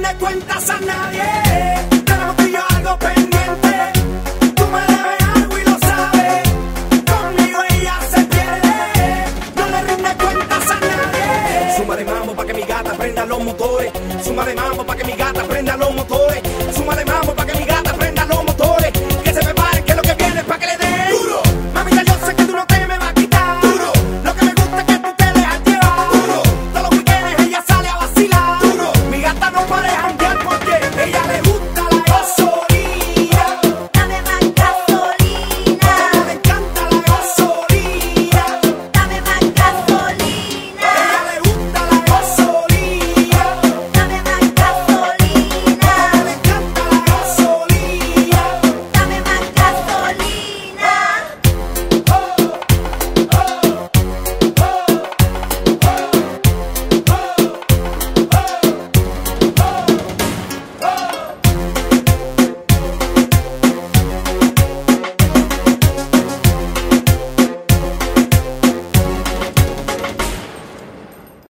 rindes cuentas a nadie. Tenemos tú y yo algo pendiente. Tú me debes algo y lo sabes. Conmigo ella se pierde. No le rindes cuentas a nadie. Suma de mambo pa' que mi gata prenda los motores. Suma de mambo pa' que mi gata prenda los motores.